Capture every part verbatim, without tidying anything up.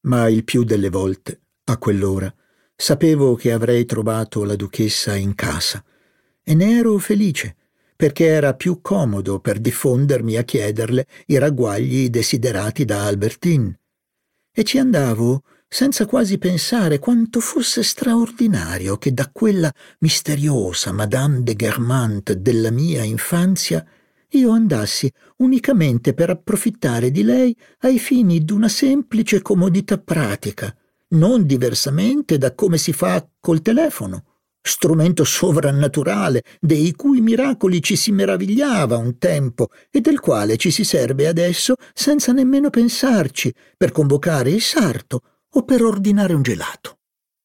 ma il più delle volte, a quell'ora, sapevo che avrei trovato la duchessa in casa e ne ero felice, perché era più comodo per diffondermi a chiederle i ragguagli desiderati da Albertine. E ci andavo senza quasi pensare quanto fosse straordinario che da quella misteriosa Madame de Guermantes della mia infanzia io andassi unicamente per approfittare di lei ai fini d'una semplice comodità pratica, non diversamente da come si fa col telefono, strumento sovrannaturale dei cui miracoli ci si meravigliava un tempo e del quale ci si serve adesso senza nemmeno pensarci per convocare il sarto o per ordinare un gelato.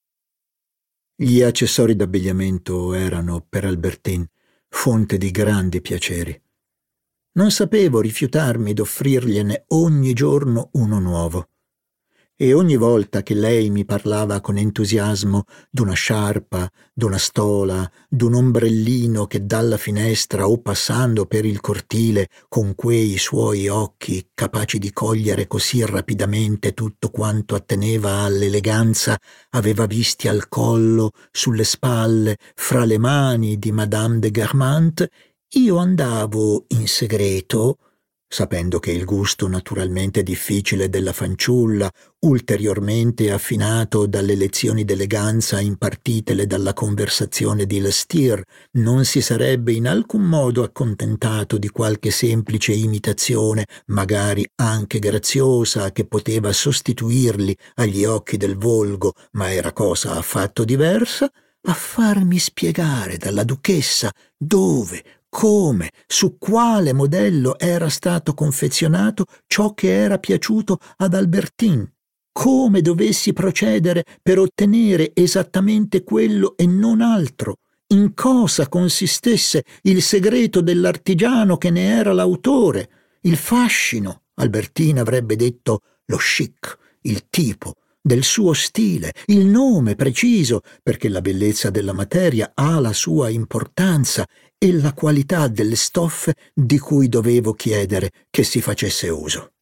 Gli accessori d'abbigliamento erano per Albertine fonte di grandi piaceri. Non sapevo rifiutarmi d'offrirgliene ogni giorno uno nuovo. E ogni volta che lei mi parlava con entusiasmo d'una sciarpa, d'una stola, d'un ombrellino che dalla finestra o passando per il cortile con quei suoi occhi capaci di cogliere così rapidamente tutto quanto atteneva all'eleganza aveva visti al collo, sulle spalle, fra le mani di Madame de Guermantes, io andavo in segreto, sapendo che il gusto naturalmente difficile della fanciulla, ulteriormente affinato dalle lezioni d'eleganza impartitele dalla conversazione di Lestier, non si sarebbe in alcun modo accontentato di qualche semplice imitazione, magari anche graziosa, che poteva sostituirli agli occhi del volgo, ma era cosa affatto diversa, a farmi spiegare dalla duchessa dove, come, su quale modello era stato confezionato ciò che era piaciuto ad Albertine, come dovessi procedere per ottenere esattamente quello e non altro, in cosa consistesse il segreto dell'artigiano che ne era l'autore, il fascino, Albertine avrebbe detto lo chic, il tipo, del suo stile, il nome preciso, perché la bellezza della materia ha la sua importanza, e la qualità delle stoffe di cui dovevo chiedere che si facesse uso.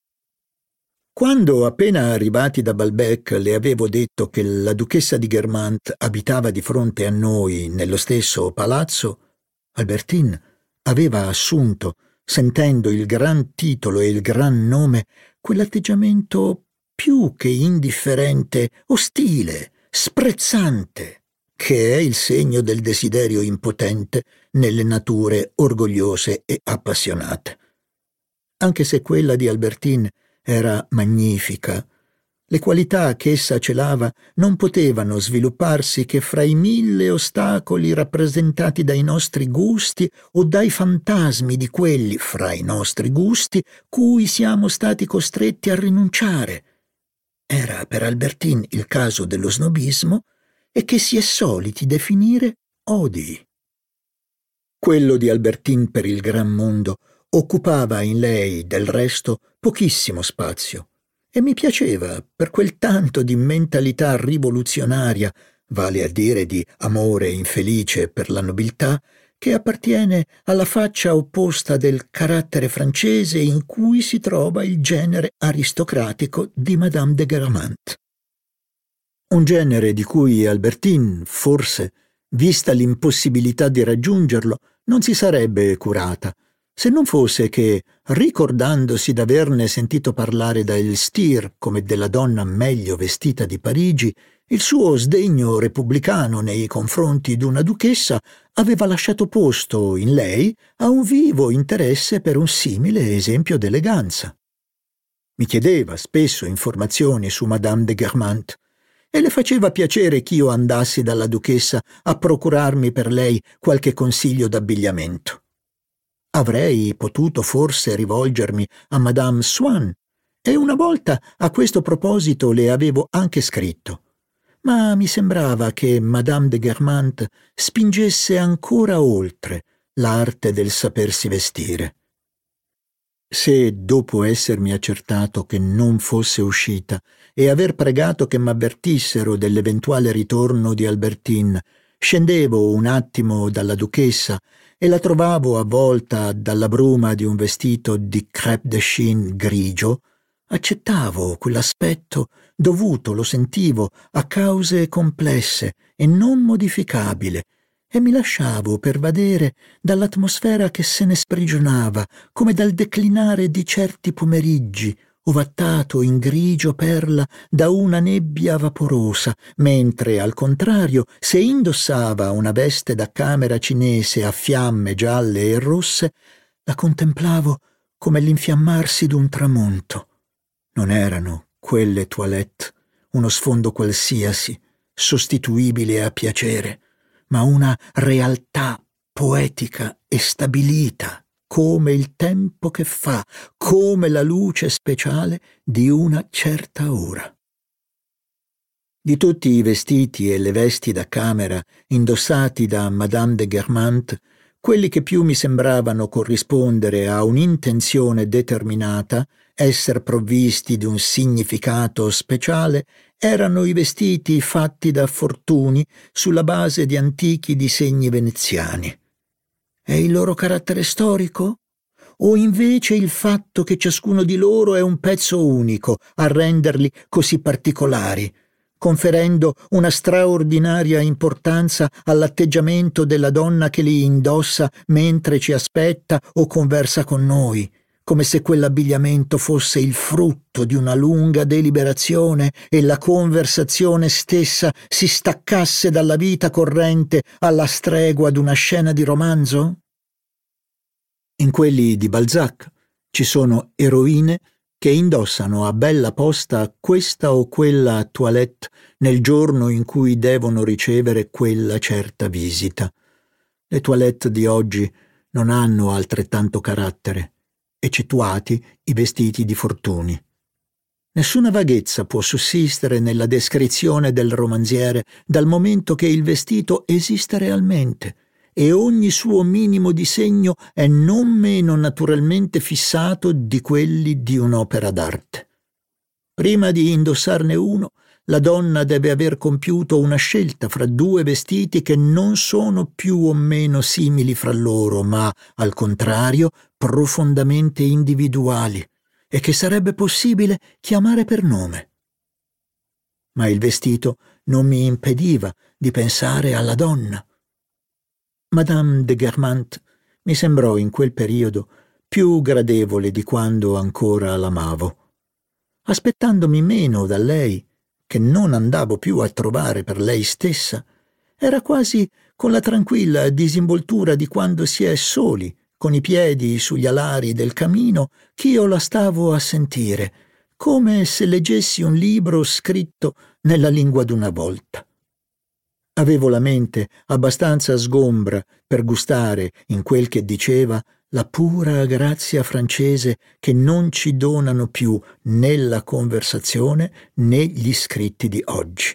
Quando, appena arrivati da Balbec, le avevo detto che la duchessa di Guermantes abitava di fronte a noi nello stesso palazzo, Albertine aveva assunto, sentendo il gran titolo e il gran nome, quell'atteggiamento più che indifferente, ostile, sprezzante, che è il segno del desiderio impotente nelle nature orgogliose e appassionate. Anche se quella di Albertine era magnifica, le qualità che essa celava non potevano svilupparsi che fra i mille ostacoli rappresentati dai nostri gusti o dai fantasmi di quelli, fra i nostri gusti, cui siamo stati costretti a rinunciare. Era per Albertine il caso dello snobismo e che si è soliti definire odi. Quello di Albertine per il gran mondo occupava in lei, del resto, pochissimo spazio, e mi piaceva per quel tanto di mentalità rivoluzionaria, vale a dire di amore infelice per la nobiltà, che appartiene alla faccia opposta del carattere francese in cui si trova il genere aristocratico di Madame de Guermantes. Un genere di cui Albertine, forse, vista l'impossibilità di raggiungerlo, non si sarebbe curata, se non fosse che, ricordandosi d'averne sentito parlare da Elstir come della donna meglio vestita di Parigi, il suo sdegno repubblicano nei confronti d'una duchessa aveva lasciato posto in lei a un vivo interesse per un simile esempio d'eleganza. Mi chiedeva spesso informazioni su Madame de Guermantes, e le faceva piacere ch'io andassi dalla duchessa a procurarmi per lei qualche consiglio d'abbigliamento. Avrei potuto forse rivolgermi a Madame Swann, e una volta a questo proposito le avevo anche scritto, ma mi sembrava che Madame de Guermantes spingesse ancora oltre l'arte del sapersi vestire. Se, dopo essermi accertato che non fosse uscita e aver pregato che m'avvertissero dell'eventuale ritorno di Albertine, scendevo un attimo dalla duchessa e la trovavo avvolta dalla bruma di un vestito di crêpe de chine grigio, accettavo quell'aspetto dovuto, lo sentivo, a cause complesse e non modificabile, e mi lasciavo pervadere dall'atmosfera che se ne sprigionava, come dal declinare di certi pomeriggi, ovattato in grigio perla da una nebbia vaporosa, mentre, al contrario, se indossava una veste da camera cinese a fiamme gialle e rosse, la contemplavo come l'infiammarsi d'un tramonto. Non erano quelle toilette uno sfondo qualsiasi, sostituibile a piacere, ma una realtà poetica e stabilita, come il tempo che fa, come la luce speciale di una certa ora. Di tutti i vestiti e le vesti da camera indossati da Madame de Guermantes, quelli che più mi sembravano corrispondere a un'intenzione determinata, esser provvisti di un significato speciale, erano i vestiti fatti da Fortuny sulla base di antichi disegni veneziani. È il loro carattere storico? O invece il fatto che ciascuno di loro è un pezzo unico a renderli così particolari, conferendo una straordinaria importanza all'atteggiamento della donna che li indossa mentre ci aspetta o conversa con noi, come se quell'abbigliamento fosse il frutto di una lunga deliberazione e la conversazione stessa si staccasse dalla vita corrente alla stregua d'una scena di romanzo? In quelli di Balzac ci sono eroine che indossano a bella posta questa o quella toilette nel giorno in cui devono ricevere quella certa visita. Le toilette di oggi non hanno altrettanto carattere, eccettuati i vestiti di Fortuny. Nessuna vaghezza può sussistere nella descrizione del romanziere dal momento che il vestito esiste realmente e ogni suo minimo disegno è non meno naturalmente fissato di quelli di un'opera d'arte. Prima di indossarne uno, la donna deve aver compiuto una scelta fra due vestiti che non sono più o meno simili fra loro, ma, al contrario, profondamente individuali, e che sarebbe possibile chiamare per nome. Ma il vestito non mi impediva di pensare alla donna. Madame de Guermantes mi sembrò in quel periodo più gradevole di quando ancora l'amavo. Aspettandomi meno da lei, che non andavo più a trovare per lei stessa, era quasi con la tranquilla disinvoltura di quando si è soli, con i piedi sugli alari del camino, ch'io la stavo a sentire, come se leggessi un libro scritto nella lingua d'una volta. Avevo la mente abbastanza sgombra per gustare, in quel che diceva, la pura grazia francese che non ci donano più né la conversazione né gli scritti di oggi.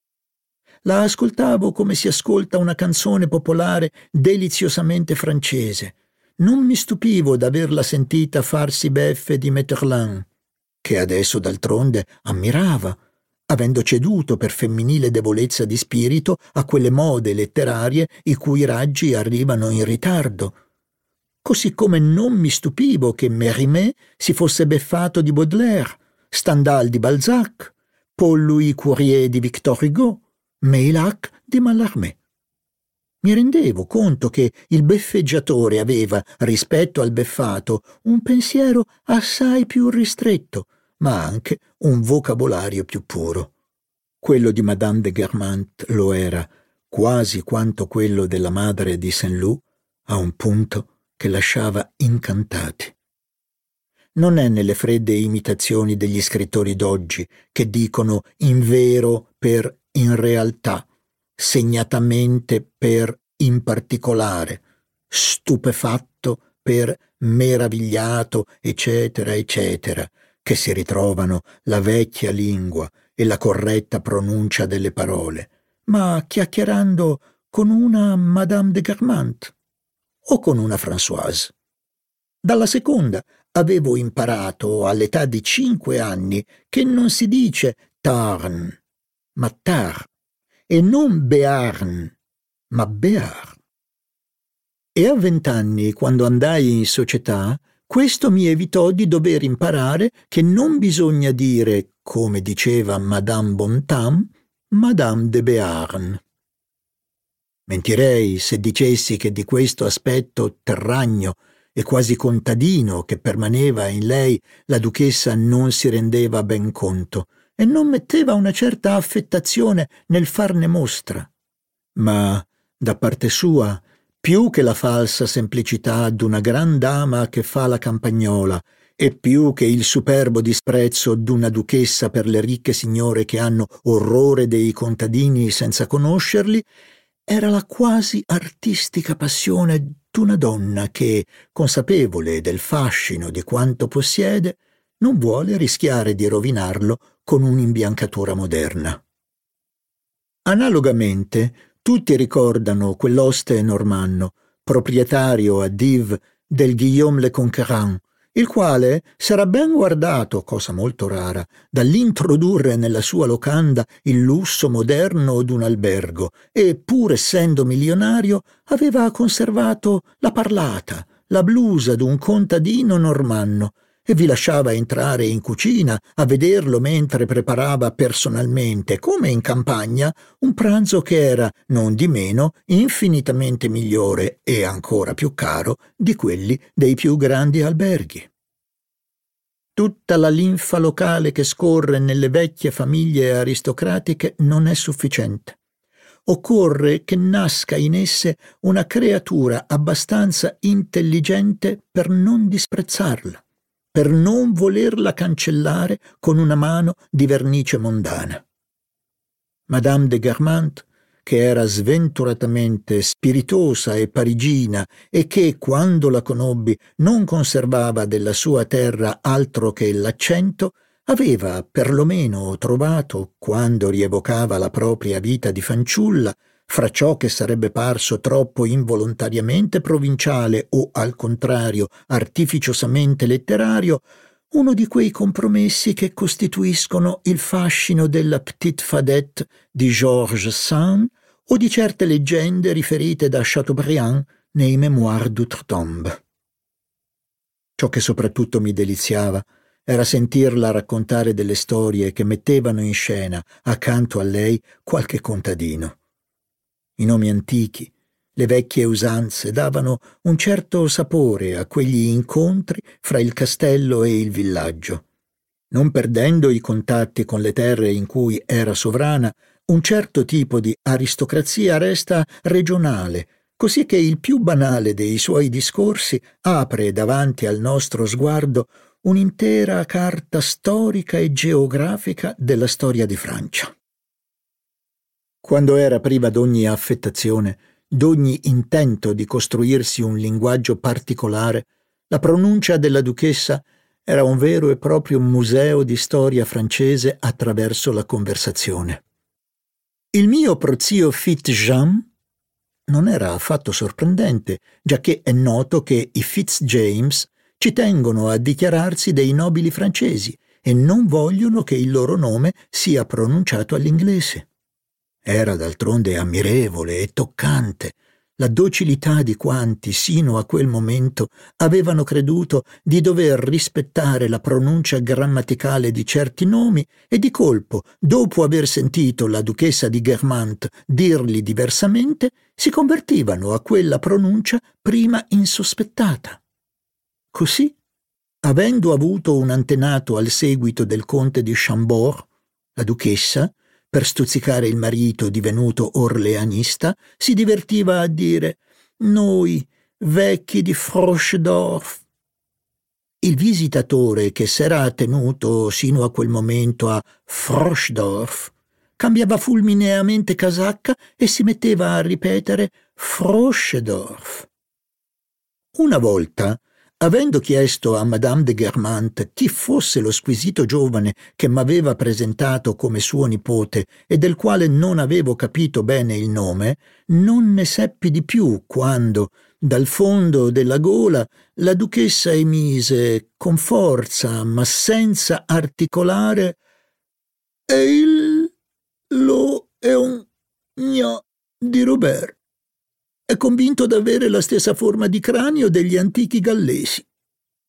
La ascoltavo come si ascolta una canzone popolare deliziosamente francese. Non mi stupivo d'averla sentita farsi beffe di Maeterlinck, che adesso d'altronde ammirava, avendo ceduto per femminile debolezza di spirito a quelle mode letterarie i cui raggi arrivano in ritardo. Così come non mi stupivo che Mérimée si fosse beffato di Baudelaire, Stendhal di Balzac, Paul-Louis Courier di Victor Hugo, Meilhac di Mallarmé. Mi rendevo conto che il beffeggiatore aveva, rispetto al beffato, un pensiero assai più ristretto, ma anche un vocabolario più puro. Quello di Madame de Guermantes lo era, quasi quanto quello della madre di Saint-Loup, a un punto che lasciava incantati. Non è nelle fredde imitazioni degli scrittori d'oggi che dicono in vero per in realtà, segnatamente per in particolare, stupefatto per meravigliato, eccetera, eccetera, che si ritrovano la vecchia lingua e la corretta pronuncia delle parole, ma chiacchierando con una Madame de Guermantes o con una Françoise. Dalla seconda avevo imparato all'età di cinque anni che non si dice Tarn, ma Tar, e non Bearn, ma Bear. E a vent'anni, quando andai in società, Questo mi evitò di dover imparare che non bisogna dire, come diceva Madame Bontemps, Madame de Béarn. Mentirei se dicessi che di questo aspetto terragno e quasi contadino che permaneva in lei la duchessa non si rendeva ben conto e non metteva una certa affettazione nel farne mostra. Ma, da parte sua, più che la falsa semplicità d'una gran dama che fa la campagnola e più che il superbo disprezzo d'una duchessa per le ricche signore che hanno orrore dei contadini senza conoscerli, era la quasi artistica passione d'una donna che, consapevole del fascino di quanto possiede, non vuole rischiare di rovinarlo con un'imbiancatura moderna. Analogamente, tutti ricordano quell'oste normanno, proprietario a Dives del Guillaume le Conquérant, il quale s'era ben guardato, cosa molto rara, dall'introdurre nella sua locanda il lusso moderno d'un albergo e, pur essendo milionario, aveva conservato la parlata, la blusa d'un contadino normanno e vi lasciava entrare in cucina a vederlo mentre preparava personalmente, come in campagna, un pranzo che era, non di meno, infinitamente migliore e ancora più caro di quelli dei più grandi alberghi. Tutta la linfa locale che scorre nelle vecchie famiglie aristocratiche non è sufficiente. Occorre che nasca in esse una creatura abbastanza intelligente per non disprezzarla, per non volerla cancellare con una mano di vernice mondana. Madame de Guermantes, che era sventuratamente spiritosa e parigina e che, quando la conobbi, non conservava della sua terra altro che l'accento, aveva perlomeno trovato, quando rievocava la propria vita di fanciulla, fra ciò che sarebbe parso troppo involontariamente provinciale o, al contrario, artificiosamente letterario, uno di quei compromessi che costituiscono il fascino della Petite Fadette di Georges Sand o di certe leggende riferite da Chateaubriand nei Mémoires d'Outre-Tombe. Ciò che soprattutto mi deliziava era sentirla raccontare delle storie che mettevano in scena, accanto a lei, qualche contadino. I nomi antichi, le vecchie usanze davano un certo sapore a quegli incontri fra il castello e il villaggio. Non perdendo i contatti con le terre in cui era sovrana, un certo tipo di aristocrazia resta regionale, così che il più banale dei suoi discorsi apre davanti al nostro sguardo un'intera carta storica e geografica della storia di Francia. Quando era priva d'ogni affettazione, d'ogni intento di costruirsi un linguaggio particolare, la pronuncia della duchessa era un vero e proprio museo di storia francese attraverso la conversazione. Il mio prozio Fitz-Jean non era affatto sorprendente, giacché è noto che i Fitz-James ci tengono a dichiararsi dei nobili francesi e non vogliono che il loro nome sia pronunciato all'inglese. Era d'altronde ammirevole e toccante la docilità di quanti, sino a quel momento, avevano creduto di dover rispettare la pronuncia grammaticale di certi nomi e di colpo, dopo aver sentito la duchessa di Guermantes dirli diversamente, si convertivano a quella pronuncia prima insospettata. Così, avendo avuto un antenato al seguito del conte di Chambord, la duchessa, per stuzzicare il marito divenuto orleanista, si divertiva a dire «Noi, vecchi di Frochdorf». Il visitatore che s'era tenuto sino a quel momento a Frochdorf cambiava fulmineamente casacca e si metteva a ripetere Frochdorf. Una volta, avendo chiesto a Madame de Guermantes chi fosse lo squisito giovane che m'aveva presentato come suo nipote e del quale non avevo capito bene il nome, non ne seppi di più quando, dal fondo della gola, la duchessa emise con forza ma senza articolare «E il lo è un gna di Robert». È convinto d'avere la stessa forma di cranio degli antichi gallesi.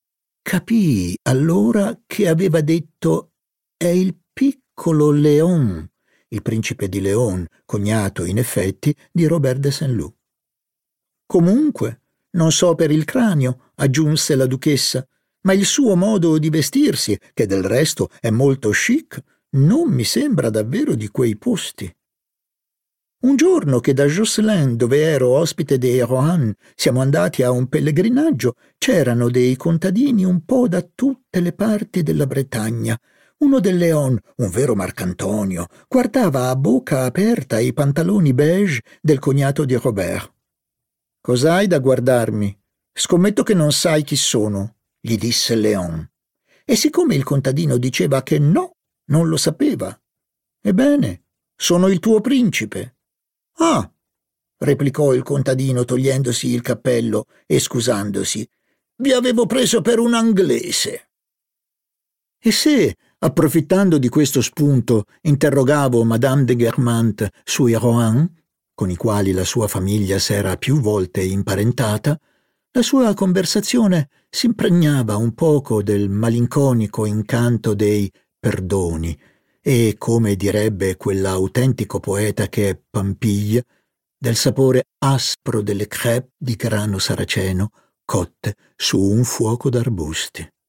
Capii allora che aveva detto «è il piccolo Léon», il principe di Leon, cognato in effetti di Robert de Saint-Loup. «Comunque, non so per il cranio», aggiunse la duchessa, «ma il suo modo di vestirsi, che del resto è molto chic, non mi sembra davvero di quei posti». Un giorno che da Josselin, dove ero ospite dei Rohan, siamo andati a un pellegrinaggio, c'erano dei contadini un po' da tutte le parti della Bretagna. Uno del Leon, un vero Marcantonio, guardava a bocca aperta i pantaloni beige del cognato di Robert. «Cos'hai da guardarmi? Scommetto che non sai chi sono», gli disse Leon. E siccome il contadino diceva che no, non lo sapeva. «Ebbene, sono il tuo principe». «Ah», replicò il contadino togliendosi il cappello e scusandosi, «vi avevo preso per un anglese». E se, approfittando di questo spunto, interrogavo Madame de Guermantes sui Rohan, con i quali la sua famiglia s'era più volte imparentata, la sua conversazione s'impregnava un poco del malinconico incanto dei perdoni e, come direbbe quell'autentico poeta che è Pampille, del sapore aspro delle crêpes di grano saraceno cotte su un fuoco d'arbusti.